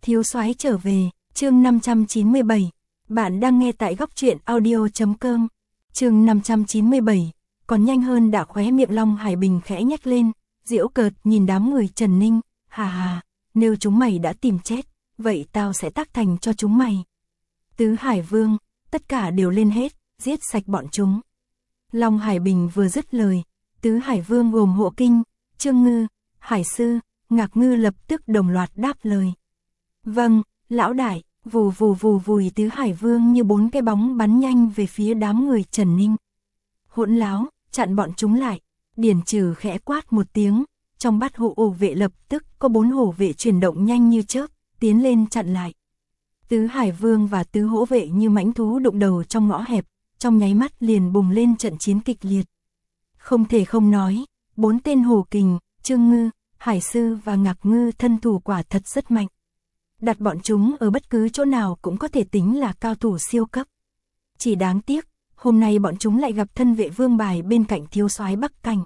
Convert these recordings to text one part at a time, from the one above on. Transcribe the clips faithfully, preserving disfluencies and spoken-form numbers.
Thiếu soái trở về, chương năm trăm chín mươi bảy. Bạn đang nghe tại góc truyện audio chấm com. Chương năm trăm chín mươi bảy, còn nhanh hơn đã khóe miệng Long Hải Bình khẽ nhếch lên, giễu cợt nhìn đám người Trần Ninh, hà hà, nếu chúng mày đã tìm chết, vậy tao sẽ tác thành cho chúng mày. Tứ Hải Vương, tất cả đều lên hết, giết sạch bọn chúng. Long Hải Bình vừa dứt lời, Tứ Hải Vương gồm Hộ Kinh, Trương Ngư, Hải Sư, Ngạc Ngư lập tức đồng loạt đáp lời. Vâng, lão đại, vù vù vù vùi Tứ Hải Vương như bốn cái bóng bắn nhanh về phía đám người Trần Ninh. Hỗn láo, chặn bọn chúng lại. Điển Trừ khẽ quát một tiếng, trong bát hộ ổ vệ lập tức có bốn hổ vệ chuyển động nhanh như chớp, tiến lên chặn lại. Tứ Hải Vương và tứ hổ vệ như mãnh thú đụng đầu trong ngõ hẹp, trong nháy mắt liền bùng lên trận chiến kịch liệt. Không thể không nói, bốn tên Hổ Kình, Trương Ngư, Hải Sư và Ngạc Ngư thân thủ quả thật rất mạnh. Đặt bọn chúng ở bất cứ chỗ nào cũng có thể tính là cao thủ siêu cấp. Chỉ đáng tiếc, hôm nay bọn chúng lại gặp thân vệ Vương Bài bên cạnh thiếu soái Bắc Cảnh.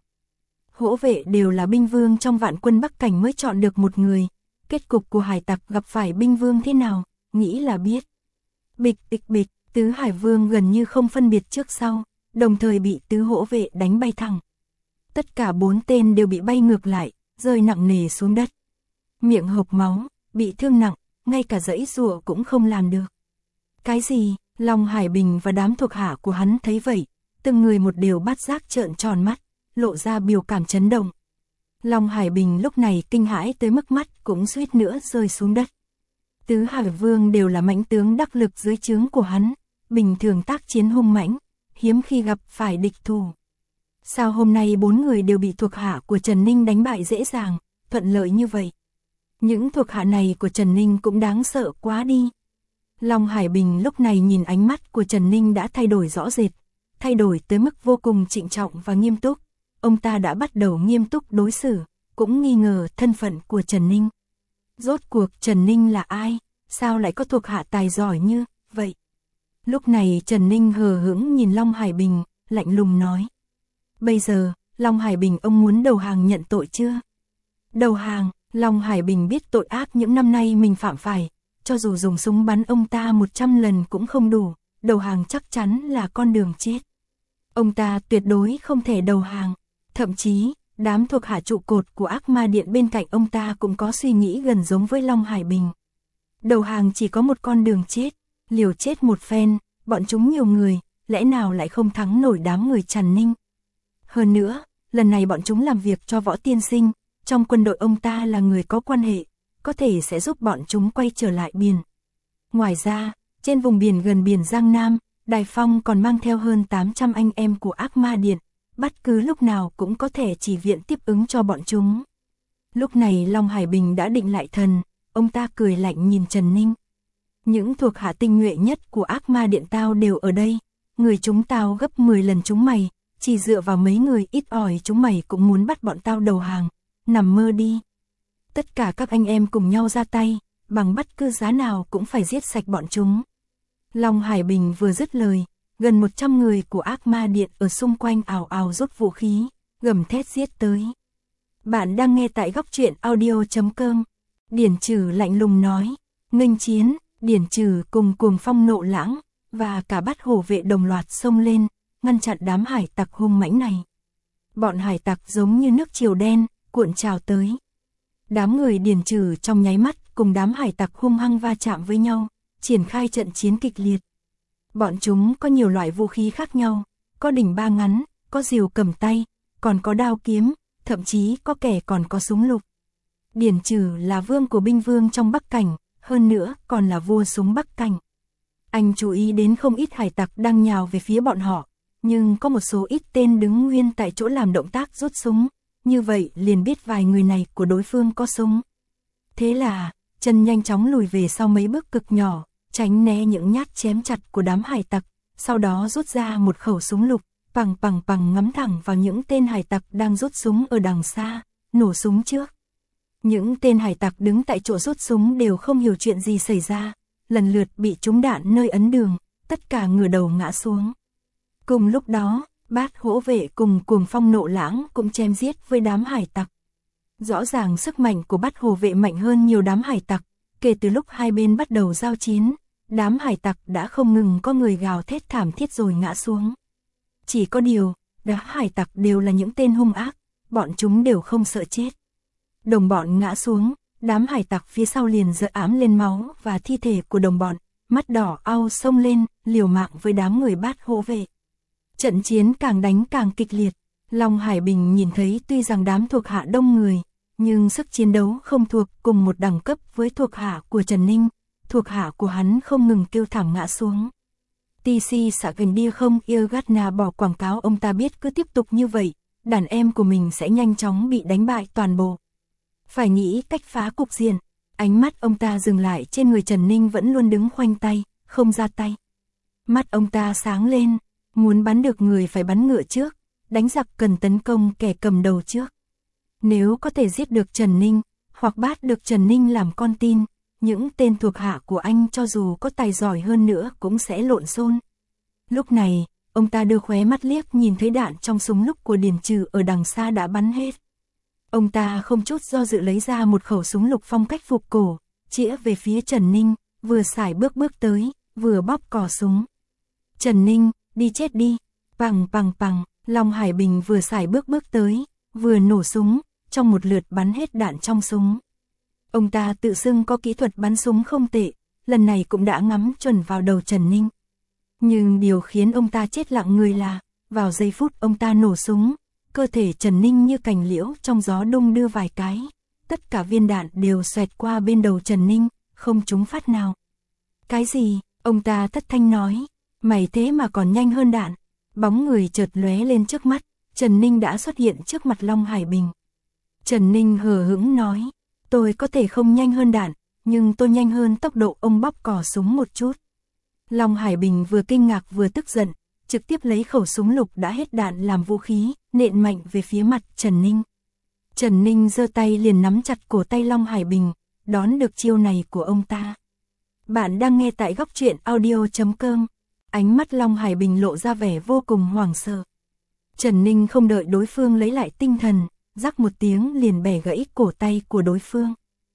Hổ vệ đều là binh vương trong vạn quân Bắc Cảnh mới chọn được một người, kết cục của hải tặc gặp phải binh vương thế nào, nghĩ là biết. Bịch bịch bịch, Tứ Hải Vương gần như không phân biệt trước sau, đồng thời bị tứ hổ vệ đánh bay thẳng. Tất cả bốn tên đều bị bay ngược lại, rơi nặng nề xuống đất. Miệng hộc máu, bị thương nặng, ngay cả giãy giụa cũng không làm được. Cái gì? Long Hải Bình và đám thuộc hạ của hắn thấy vậy, từng người một đều bắt giác trợn tròn mắt, lộ ra biểu cảm chấn động. Long Hải Bình lúc này kinh hãi tới mức mắt cũng suýt nữa rơi xuống đất. Tứ Hải Vương đều là mãnh tướng đắc lực dưới trướng của hắn, bình thường tác chiến hung mãnh, hiếm khi gặp phải địch thủ. Sao hôm nay bốn người đều bị thuộc hạ của Trần Ninh đánh bại dễ dàng, thuận lợi như vậy? Những thuộc hạ này của Trần Ninh cũng đáng sợ quá đi. Long Hải Bình lúc này nhìn ánh mắt của Trần Ninh đã thay đổi rõ rệt, thay đổi tới mức vô cùng trịnh trọng và nghiêm túc. Ông ta đã bắt đầu nghiêm túc đối xử, cũng nghi ngờ thân phận của Trần Ninh. Rốt cuộc Trần Ninh là ai? Sao lại có thuộc hạ tài giỏi như vậy? Lúc này Trần Ninh hờ hững nhìn Long Hải Bình, lạnh lùng nói. Bây giờ, Long Hải Bình ông muốn đầu hàng nhận tội chưa? Đầu hàng, Long Hải Bình biết tội ác những năm nay mình phạm phải, cho dù dùng súng bắn ông ta một trăm lần cũng không đủ, đầu hàng chắc chắn là con đường chết. Ông ta tuyệt đối không thể đầu hàng, thậm chí, đám thuộc hạ trụ cột của Ác Ma Điện bên cạnh ông ta cũng có suy nghĩ gần giống với Long Hải Bình. Đầu hàng chỉ có một con đường chết, liều chết một phen, bọn chúng nhiều người, lẽ nào lại không thắng nổi đám người Trần Ninh. Hơn nữa, lần này bọn chúng làm việc cho Võ Tiên Sinh, trong quân đội ông ta là người có quan hệ, có thể sẽ giúp bọn chúng quay trở lại biển. Ngoài ra, trên vùng biển gần biển Giang Nam, Đài Phong còn mang theo hơn tám trăm anh em của Ác Ma Điện, bất cứ lúc nào cũng có thể chỉ viện tiếp ứng cho bọn chúng. Lúc này Long Hải Bình đã định lại thần, ông ta cười lạnh nhìn Trần Ninh. Những thuộc hạ tinh nhuệ nhất của Ác Ma Điện tao đều ở đây, người chúng tao gấp mười lần chúng mày, chỉ dựa vào mấy người ít ỏi chúng mày cũng muốn bắt bọn tao đầu hàng, nằm mơ đi. Tất cả các anh em cùng nhau ra tay, bằng bất cứ giá nào cũng phải giết sạch bọn chúng. Long Hải Bình vừa dứt lời, gần một trăm người của Ác Ma Điện ở xung quanh ào ào rút vũ khí, gầm thét giết tới. Bạn đang nghe tại góc truyện audio chấm com. Điển Trừ lạnh lùng nói, nghênh chiến. Điển Trừ cùng Cuồng Phong Nộ Lãng và cả bát hổ vệ đồng loạt xông lên, ngăn chặn đám hải tặc hung mãnh này. Bọn hải tặc giống như nước triều đen, cuộn trào tới. Đám người Điển Trừ trong nháy mắt cùng đám hải tặc hung hăng va chạm với nhau, triển khai trận chiến kịch liệt. Bọn chúng có nhiều loại vũ khí khác nhau, có đỉnh ba ngắn, có rìu cầm tay, còn có đao kiếm, thậm chí có kẻ còn có súng lục. Điển Trừ là vương của binh vương trong Bắc Cảnh, hơn nữa còn là vua súng Bắc Cảnh. Anh chú ý đến không ít hải tặc đang nhào về phía bọn họ, nhưng có một số ít tên đứng nguyên tại chỗ làm động tác rút súng, như vậy liền biết vài người này của đối phương có súng. Thế là, chân nhanh chóng lùi về sau mấy bước cực nhỏ, tránh né những nhát chém chặt của đám hải tặc, sau đó rút ra một khẩu súng lục, pằng pằng pằng ngắm thẳng vào những tên hải tặc đang rút súng ở đằng xa, nổ súng trước. Những tên hải tặc đứng tại chỗ rút súng đều không hiểu chuyện gì xảy ra, lần lượt bị trúng đạn nơi ấn đường, tất cả ngửa đầu ngã xuống. Cùng lúc đó, bát hổ vệ cùng Cuồng Phong Nộ Lãng cũng chém giết với đám hải tặc. Rõ ràng sức mạnh của bát hổ vệ mạnh hơn nhiều đám hải tặc, Kể từ lúc hai bên bắt đầu giao chiến, đám hải tặc đã không ngừng có người gào thét thảm thiết rồi ngã xuống. Chỉ có điều, đám hải tặc đều là những tên hung ác, bọn chúng đều không sợ chết. Đồng bọn ngã xuống, đám hải tặc phía sau liền giở ám lên máu và thi thể của đồng bọn, mắt đỏ au xông lên, liều mạng với đám người bát hộ vệ. Trận chiến càng đánh càng kịch liệt, Long Hải Bình nhìn thấy tuy rằng đám thuộc hạ đông người, nhưng sức chiến đấu không thuộc cùng một đẳng cấp với thuộc hạ của Trần Ninh, thuộc hạ của hắn không ngừng kêu thảm ngã xuống. tê xê xạ gần đi không yêu Gatna bỏ quảng cáo, ông ta biết cứ tiếp tục như vậy, đàn em của mình sẽ nhanh chóng bị đánh bại toàn bộ. Phải nghĩ cách phá cục diện, ánh mắt ông ta dừng lại trên người Trần Ninh vẫn luôn đứng khoanh tay, không ra tay. Mắt ông ta sáng lên, muốn bắn được người phải bắn ngựa trước, đánh giặc cần tấn công kẻ cầm đầu trước. Nếu có thể giết được Trần Ninh, hoặc bắt được Trần Ninh làm con tin, những tên thuộc hạ của anh cho dù có tài giỏi hơn nữa cũng sẽ lộn xộn. Lúc này, ông ta đưa khóe mắt liếc nhìn thấy đạn trong súng lúc của Điền Trừ ở đằng xa đã bắn hết. Ông ta không chút do dự lấy ra một khẩu súng lục phong cách phục cổ, chĩa về phía Trần Ninh, vừa sải bước bước tới, vừa bóp cò súng. Trần Ninh, đi chết đi, pằng pằng pằng, Long Hải Bình vừa sải bước bước tới, vừa nổ súng, trong một lượt bắn hết đạn trong súng. Ông ta tự xưng có kỹ thuật bắn súng không tệ, lần này cũng đã ngắm chuẩn vào đầu Trần Ninh. Nhưng điều khiến ông ta chết lặng người là, vào giây phút ông ta nổ súng, cơ thể Trần Ninh như cành liễu trong gió đung đưa vài cái, tất cả viên đạn đều xoẹt qua bên đầu Trần Ninh, không trúng phát nào. Cái gì? Ông ta thất thanh nói, mày thế mà còn nhanh hơn đạn. Bóng người chợt lóe lên trước mắt, Trần Ninh đã xuất hiện trước mặt Long Hải Bình. Trần Ninh hờ hững nói, tôi có thể không nhanh hơn đạn, nhưng tôi nhanh hơn tốc độ ông bóp cò súng một chút. Long Hải Bình vừa kinh ngạc vừa tức giận, trực tiếp lấy khẩu súng lục đã hết đạn làm vũ khí, nện mạnh về phía mặt Trần Ninh. Trần Ninh giơ tay liền nắm chặt cổ tay Long Hải Bình, đón được chiêu này của ông ta. Bạn đang nghe tại góc truyện audio chấm com. Ánh mắt Long Hải Bình lộ ra vẻ vô cùng hoảng sợ. Trần Ninh không đợi đối phương lấy lại tinh thần, rắc một tiếng liền bẻ gãy cổ tay của đối phương.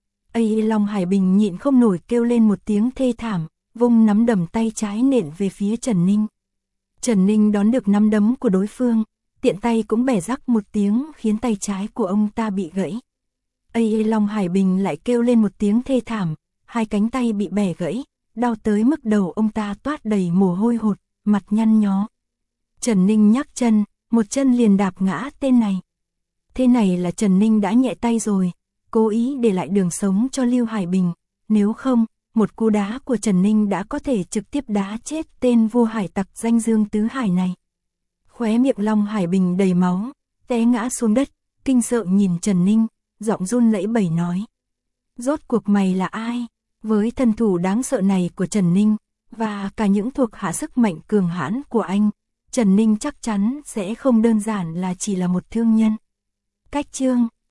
Ây, Long Hải Bình nhịn không nổi kêu lên một tiếng thê thảm, vung nắm đấm tay trái nện về phía Trần Ninh. Trần Ninh đón được nắm đấm của đối phương, tiện tay cũng bẻ rắc một tiếng khiến tay trái của ông ta bị gãy. Ây, Long Hải Bình lại kêu lên một tiếng thê thảm, hai cánh tay bị bẻ gãy, đau tới mức đầu ông ta toát đầy mồ hôi hột, mặt nhăn nhó. Trần Ninh nhắc chân, một chân liền đạp ngã tên này. Thế này là Trần Ninh đã nhẹ tay rồi, cố ý để lại đường sống cho Lưu Hải Bình, nếu không, một cú đá của Trần Ninh đã có thể trực tiếp đá chết tên vua hải tặc danh Dương Tứ Hải này. Khóe miệng Long Hải Bình đầy máu, té ngã xuống đất, kinh sợ nhìn Trần Ninh, giọng run lẩy bẩy nói. Rốt cuộc mày là ai? Với thân thủ đáng sợ này của Trần Ninh, và cả những thuộc hạ sức mạnh cường hãn của anh, Trần Ninh chắc chắn sẽ không đơn giản là chỉ là một thương nhân. Cách chương